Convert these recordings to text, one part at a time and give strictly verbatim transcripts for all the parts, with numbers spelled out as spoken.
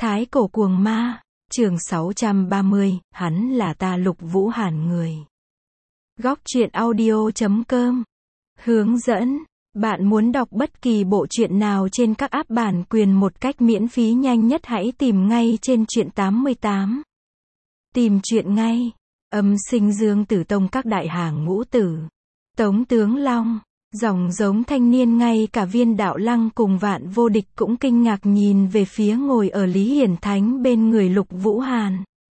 Thái cổ cuồng ma, chương sáu trăm ba mươi, hắn là ta Lục Vũ Hàn người. Góc truyện audio chấm com. Hướng dẫn, bạn muốn đọc bất kỳ bộ truyện nào trên các app bản quyền một cách miễn phí nhanh nhất hãy tìm ngay trên truyện tám mươi tám. Tìm truyện ngay. Âm sinh Dương Tử Tông các đại hàng ngũ tử. Tống Tướng Long. Dòng giống thanh niên ngay cả Viên Đạo Lăng cùng Vạn Vô Địch cũng kinh ngạc nhìn về phía ngồi ở Lý Hiển Thánh bên người Lục Vũ Hàn.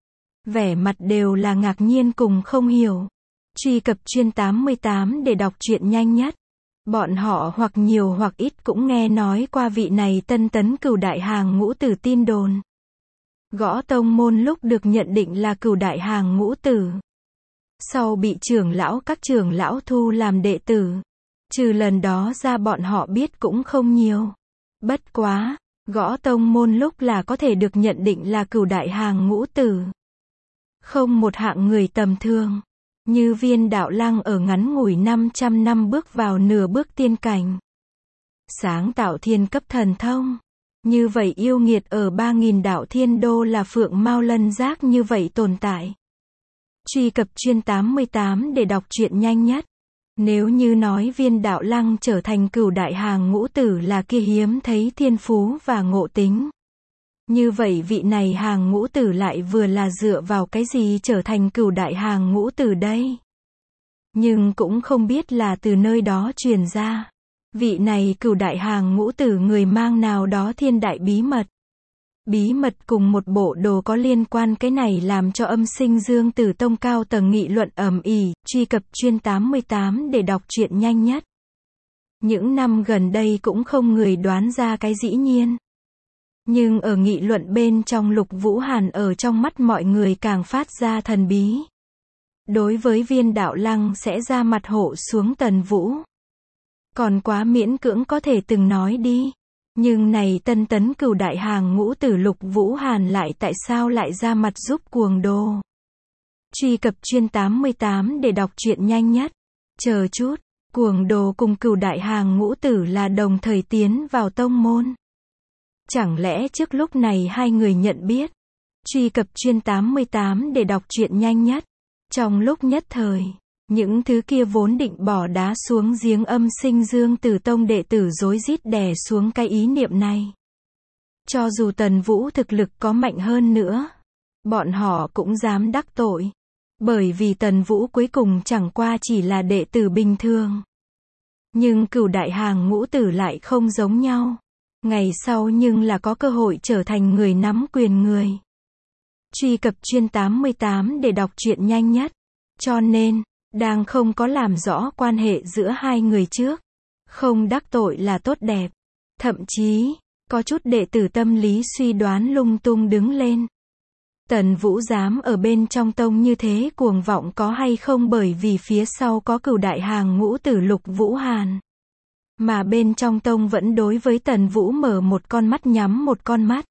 Vẻ mặt đều là ngạc nhiên cùng không hiểu. Truy cập truyện tám mươi tám để đọc truyện nhanh nhất. Bọn họ hoặc nhiều hoặc ít cũng nghe nói qua vị này tân tấn cửu đại hàng ngũ tử tin đồn. Gõ tông môn lúc được nhận định là cửu đại hàng ngũ tử. Sau bị trưởng lão các trưởng lão thu làm đệ tử. Trừ lần đó ra bọn họ biết cũng không nhiều. Bất quá, gõ tông môn lúc là có thể được nhận định là cửu đại hàng ngũ tử. Không một hạng người tầm thường. Như Viên Đạo Lăng ở ngắn ngủi năm trăm năm bước vào nửa bước tiên cảnh. Sáng tạo thiên cấp thần thông. Như vậy yêu nghiệt ở ba nghìn đạo thiên đô là Phượng Mao Lân Giác như vậy tồn tại. Truy cập truyện tám mươi tám để đọc truyện nhanh nhất. Nếu như nói Viên Đạo Lăng trở thành cửu đại hàng ngũ tử là kia hiếm thấy thiên phú và ngộ tính. Như vậy vị này hàng ngũ tử lại vừa là dựa vào cái gì trở thành cửu đại hàng ngũ tử đây? Nhưng cũng không biết là từ nơi đó truyền ra. Vị này cửu đại hàng ngũ tử người mang nào đó thiên đại bí mật. Bí mật cùng một bộ đồ có liên quan, cái này làm cho âm sinh Dương Tử Tông cao tầng nghị luận ầm ĩ. Truy cập truyện tám mươi tám để đọc truyện nhanh nhất. Những năm gần đây cũng không người đoán ra cái dĩ nhiên. Nhưng ở nghị luận bên trong Lục Vũ Hàn ở trong mắt mọi người càng phát ra thần bí. Đối với Viên Đạo Lăng sẽ ra mặt hộ xuống Tần Vũ. Còn quá miễn cưỡng có thể từng nói đi. Nhưng này tân tấn cửu đại hàng ngũ tử Lục Vũ Hàn lại tại sao lại ra mặt giúp cuồng đồ. Truy cập truyện tám mươi tám để đọc truyện nhanh nhất. Chờ chút, cuồng đồ cùng cửu đại hàng ngũ tử là đồng thời tiến vào tông môn. Chẳng lẽ trước lúc này hai người nhận biết. Truy cập truyện tám mươi tám để đọc truyện nhanh nhất. Trong lúc nhất thời, những thứ kia vốn định bỏ đá xuống giếng âm sinh Dương Tử Tông đệ tử rối rít đè xuống cái ý niệm này. Cho dù Tần Vũ thực lực có mạnh hơn nữa, bọn họ cũng dám đắc tội. Bởi vì Tần Vũ cuối cùng chẳng qua chỉ là đệ tử bình thường. Nhưng cửu đại hàng ngũ tử lại không giống nhau. Ngày sau nhưng là có cơ hội trở thành người nắm quyền người. Truy cập truyện tám mươi tám để đọc truyện nhanh nhất. Cho nên, đang không có làm rõ quan hệ giữa hai người trước. Không đắc tội là tốt đẹp. Thậm chí, có chút đệ tử tâm lý suy đoán lung tung đứng lên. Tần Vũ dám ở bên trong tông như thế cuồng vọng có hay không bởi vì phía sau có cửu đại hàng ngũ tử Lục Vũ Hàn. Mà bên trong tông vẫn đối với Tần Vũ mở một con mắt nhắm một con mắt.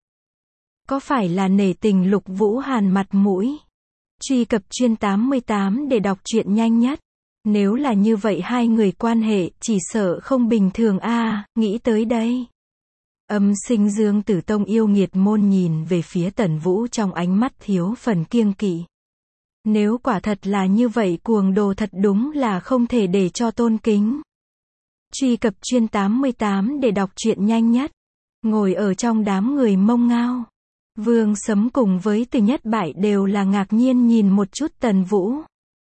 Có phải là nể tình Lục Vũ Hàn mặt mũi? Truy cập truyện tám mươi tám để đọc truyện nhanh nhất. Nếu là như vậy hai người quan hệ chỉ sợ không bình thường a à, nghĩ tới đây. Âm sinh Dương Tử Tông yêu nghiệt môn nhìn về phía Tần Vũ trong ánh mắt thiếu phần kiêng kỵ. Nếu quả thật là như vậy cuồng đồ thật đúng là không thể để cho tôn kính. Truy cập truyện tám mươi tám để đọc truyện nhanh nhất. Ngồi ở trong đám người Mông Ngao. Vương Sấm cùng với Từ Nhất Bại đều là ngạc nhiên nhìn một chút Tần Vũ.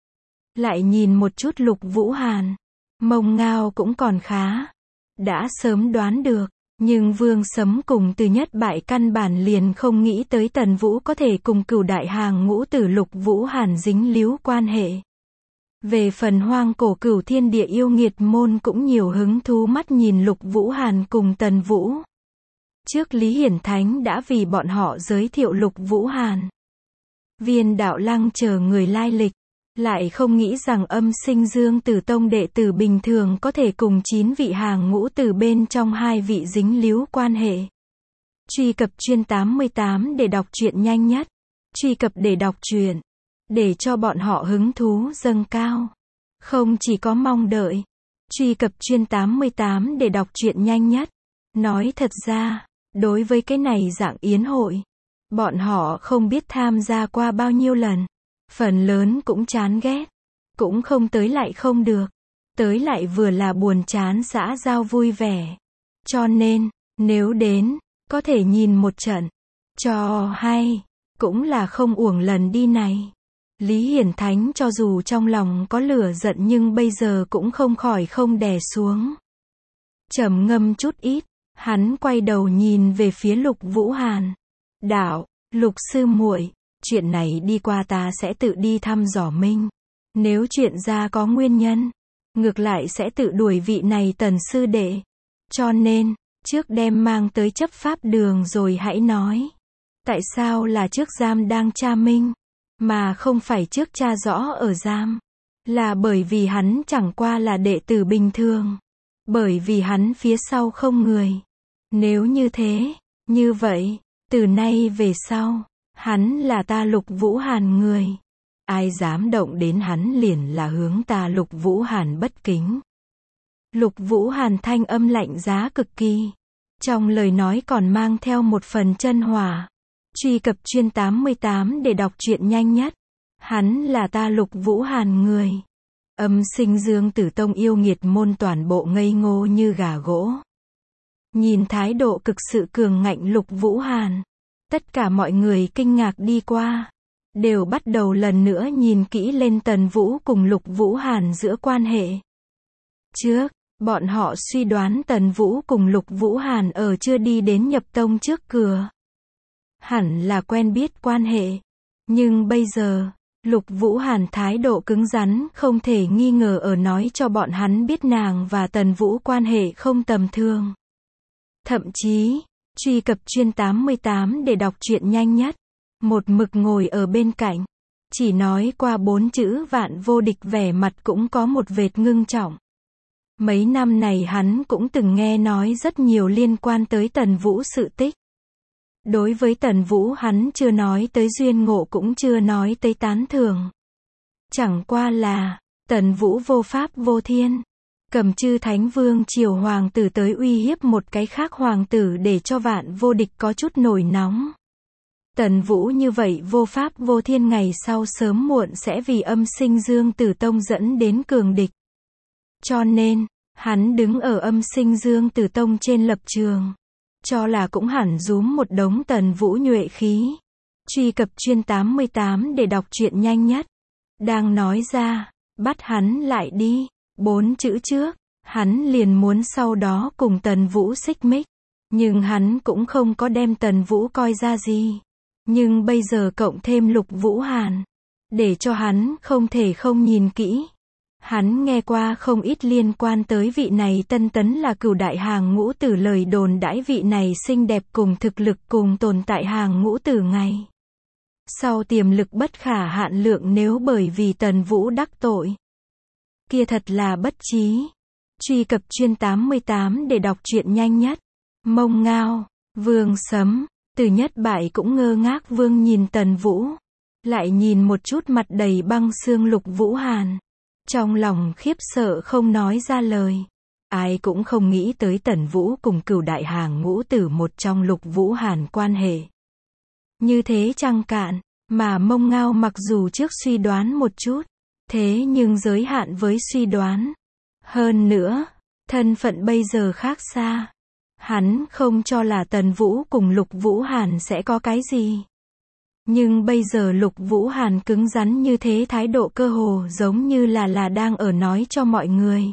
Lại nhìn một chút Lục Vũ Hàn. Mông Ngao cũng còn khá. Đã sớm đoán được. Nhưng Vương Sấm cùng Từ Nhất Bại căn bản liền không nghĩ tới Tần Vũ có thể cùng cửu đại hàng ngũ tử Lục Vũ Hàn dính líu quan hệ. Về phần hoang cổ cửu thiên địa yêu nghiệt môn cũng nhiều hứng thú mắt nhìn Lục Vũ Hàn cùng Tần Vũ. Trước Lý Hiển Thánh đã vì bọn họ giới thiệu Lục Vũ Hàn. Viên Đạo Lăng chờ người lai lịch. Lại không nghĩ rằng âm sinh Dương Tử Tông đệ tử bình thường có thể cùng chín vị hàng ngũ tử bên trong hai vị dính líu quan hệ. Truy cập truyện tám mươi tám để đọc truyện nhanh nhất. Truy cập để đọc truyện. Để cho bọn họ hứng thú dâng cao. Không chỉ có mong đợi. Truy cập truyện tám mươi tám để đọc truyện nhanh nhất. Nói thật ra, đối với cái này dạng yến hội, Bọn họ không biết tham gia qua bao nhiêu lần. Phần lớn cũng chán ghét. Cũng không tới lại không được. Tới lại vừa là buồn chán xã giao vui vẻ. Cho nên, nếu đến, có thể nhìn một trận. Cho hay. Cũng là không uổng lần đi này. Lý Hiển Thánh cho dù trong lòng có lửa giận nhưng bây giờ cũng không khỏi không đè xuống. Trầm ngâm chút ít, hắn quay đầu nhìn về phía Lục Vũ Hàn. Đạo, Lục sư muội, chuyện này đi qua ta sẽ tự đi thăm dò minh. Nếu chuyện ra có nguyên nhân, ngược lại sẽ tự đuổi vị này Tần sư đệ. Cho nên, trước đem mang tới chấp pháp đường rồi hãy nói. Tại sao là trước giam đang tra minh, mà không phải trước tra rõ ở giam? Là bởi vì hắn chẳng qua là đệ tử bình thường. Bởi vì hắn phía sau không người. Nếu như thế, như vậy, từ nay về sau, hắn là ta Lục Vũ Hàn người. Ai dám động đến hắn liền là hướng ta Lục Vũ Hàn bất kính. Lục Vũ Hàn thanh âm lạnh giá cực kỳ. Trong lời nói còn mang theo một phần chân hỏa. Truy cập chuyên tám mươi tám để đọc truyện nhanh nhất. Hắn là ta Lục Vũ Hàn người. Âm Sinh Dương Tử Tông yêu nghiệt môn toàn bộ ngây ngô như gà gỗ. Nhìn thái độ cực sự cường ngạnh Lục Vũ Hàn, tất cả mọi người kinh ngạc đi qua, đều bắt đầu lần nữa nhìn kỹ lên Tần Vũ cùng Lục Vũ Hàn giữa quan hệ. Trước, bọn họ suy đoán Tần Vũ cùng Lục Vũ Hàn ở chưa đi đến nhập tông trước cửa. Hẳn là quen biết quan hệ. Nhưng bây giờ, Lục Vũ Hàn thái độ cứng rắn không thể nghi ngờ ở nói cho bọn hắn biết nàng và Tần Vũ quan hệ không tầm thường. Thậm chí, truy cập chuyên tám mươi tám để đọc truyện nhanh nhất. Một mực ngồi ở bên cạnh. Chỉ nói qua bốn chữ Vạn Vô Địch vẻ mặt cũng có một vệt ngưng trọng. Mấy năm này hắn cũng từng nghe nói rất nhiều liên quan tới Tần Vũ sự tích. Đối với Tần Vũ hắn chưa nói tới duyên ngộ cũng chưa nói tới tán thưởng. Chẳng qua là, Tần Vũ vô pháp vô thiên. Cầm chư Thánh Vương triều hoàng tử tới uy hiếp một cái khác hoàng tử để cho Vạn Vô Địch có chút nổi nóng. Tần Vũ như vậy vô pháp vô thiên ngày sau sớm muộn sẽ vì Âm Sinh Dương Tử Tông dẫn đến cường địch. Cho nên, hắn đứng ở Âm Sinh Dương Tử Tông trên lập trường. Cho là cũng hẳn rúm một đống Tần Vũ nhuệ khí. Truy cập chuyên tám mươi tám để đọc truyện nhanh nhất. Đang nói ra, bắt hắn lại đi. Bốn chữ trước, hắn liền muốn sau đó cùng Tần Vũ xích mích. Nhưng hắn cũng không có đem Tần Vũ coi ra gì. Nhưng bây giờ cộng thêm Lục Vũ Hàn. Để cho hắn không thể không nhìn kỹ. Hắn nghe qua không ít liên quan tới vị này Tân Tấn là cửu đại hàng ngũ tử lời đồn đãi vị này xinh đẹp cùng thực lực cùng tồn tại hàng ngũ tử ngày. Sau tiềm lực bất khả hạn lượng nếu bởi vì Tần Vũ đắc tội. Kia thật là bất trí. Truy cập chuyên tám mươi tám để đọc truyện nhanh nhất. Mông Ngao, Vương Sấm, Từ Nhất Bại cũng ngơ ngác vương nhìn Tần Vũ. Lại nhìn một chút mặt đầy băng xương Lục Vũ Hàn. Trong lòng khiếp sợ không nói ra lời. Ai cũng không nghĩ tới Tần Vũ cùng cửu đại hàng ngũ tử một trong Lục Vũ Hàn quan hệ. Như thế trăng cạn, mà Mông Ngao mặc dù trước suy đoán một chút, thế nhưng giới hạn với suy đoán. Hơn nữa, thân phận bây giờ khác xa. Hắn không cho là Tần Vũ cùng Lục Vũ Hàn sẽ có cái gì. Nhưng bây giờ Lục Vũ Hàn cứng rắn như thế thái độ cơ hồ giống như là là đang ở nói cho mọi người.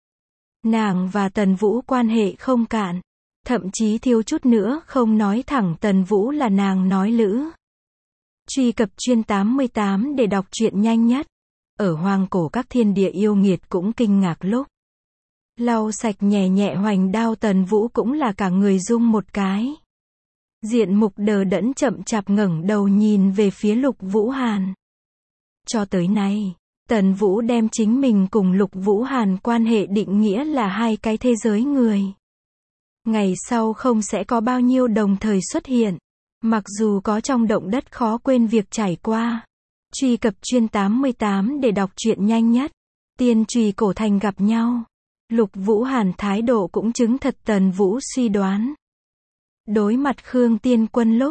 Nàng và Tần Vũ quan hệ không cạn. Thậm chí thiếu chút nữa không nói thẳng Tần Vũ là nàng nói lữ. Truy cập chuyên tám mươi tám để đọc truyện nhanh nhất. Ở hoang cổ các thiên địa yêu nghiệt cũng kinh ngạc lúc. Lau sạch nhẹ nhẹ hoành đao Tần Vũ cũng là cả người rung một cái. Diện mục đờ đẫn chậm chạp ngẩng đầu nhìn về phía Lục Vũ Hàn. Cho tới nay, Tần Vũ đem chính mình cùng Lục Vũ Hàn quan hệ định nghĩa là hai cái thế giới người. Ngày sau không sẽ có bao nhiêu đồng thời xuất hiện. Mặc dù có trong động đất khó quên việc trải qua. Truy cập chuyên tám mươi tám để đọc truyện nhanh nhất. Tiên Trùy Cổ Thành gặp nhau. Lục Vũ Hàn thái độ cũng chứng thật Tần Vũ suy đoán. Đối mặt Khương Tiên Quân lúc,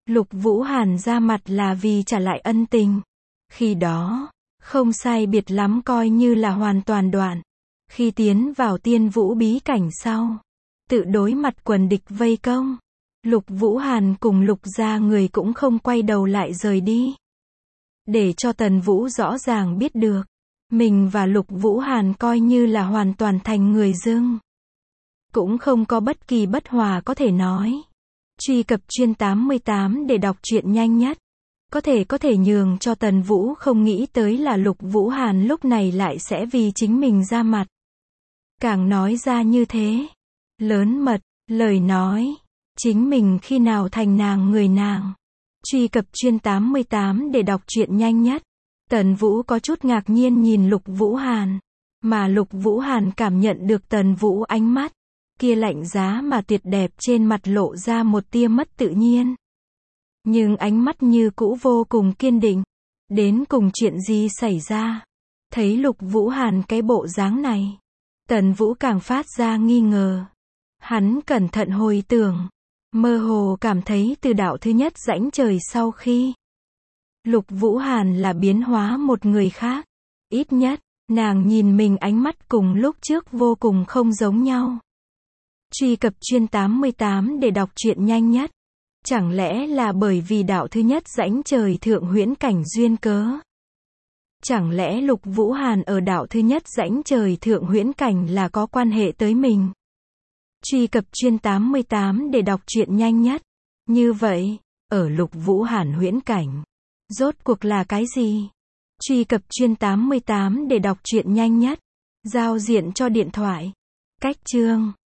Lục Vũ Hàn ra mặt là vì trả lại ân tình. Khi đó, không sai biệt lắm coi như là hoàn toàn đoạn. Khi tiến vào tiên vũ bí cảnh sau, tự đối mặt quần địch vây công, Lục Vũ Hàn cùng Lục gia người cũng không quay đầu lại rời đi. Để cho Tần Vũ rõ ràng biết được, mình và Lục Vũ Hàn coi như là hoàn toàn thành người dưng. Cũng không có bất kỳ bất hòa có thể nói. Truy cập chuyên tám mươi tám để đọc truyện nhanh nhất. Có thể có thể nhường cho Tần Vũ không nghĩ tới là Lục Vũ Hàn lúc này lại sẽ vì chính mình ra mặt. Càng nói ra như thế, lớn mật, lời nói, chính mình khi nào thành nàng người nàng. Truy cập chuyên tám mươi tám để đọc truyện nhanh nhất. Tần Vũ có chút ngạc nhiên nhìn Lục Vũ Hàn, mà Lục Vũ Hàn cảm nhận được Tần Vũ ánh mắt kia lạnh giá mà tuyệt đẹp trên mặt lộ ra một tia mất tự nhiên. Nhưng ánh mắt như cũ vô cùng kiên định. Đến cùng chuyện gì xảy ra? Thấy Lục Vũ Hàn cái bộ dáng này, Tần Vũ càng phát ra nghi ngờ. Hắn cẩn thận hồi tưởng, mơ hồ cảm thấy từ đạo thứ nhất rãnh trời sau khi Lục Vũ Hàn là biến hóa một người khác. Ít nhất, nàng nhìn mình ánh mắt cùng lúc trước vô cùng không giống nhau. Truy cập chuyên tám mươi tám để đọc truyện nhanh nhất. Chẳng lẽ là bởi vì đạo thứ nhất rãnh trời thượng huyễn cảnh duyên cớ? Chẳng lẽ Lục Vũ Hàn ở đạo thứ nhất rãnh trời thượng huyễn cảnh là có quan hệ tới mình? Truy cập chuyên tám mươi tám để đọc truyện nhanh nhất. Như vậy, ở Lục Vũ Hàn huyễn cảnh, rốt cuộc là cái gì? Truy cập chuyên tám mươi tám để đọc truyện nhanh nhất. Giao diện cho điện thoại. Cách chương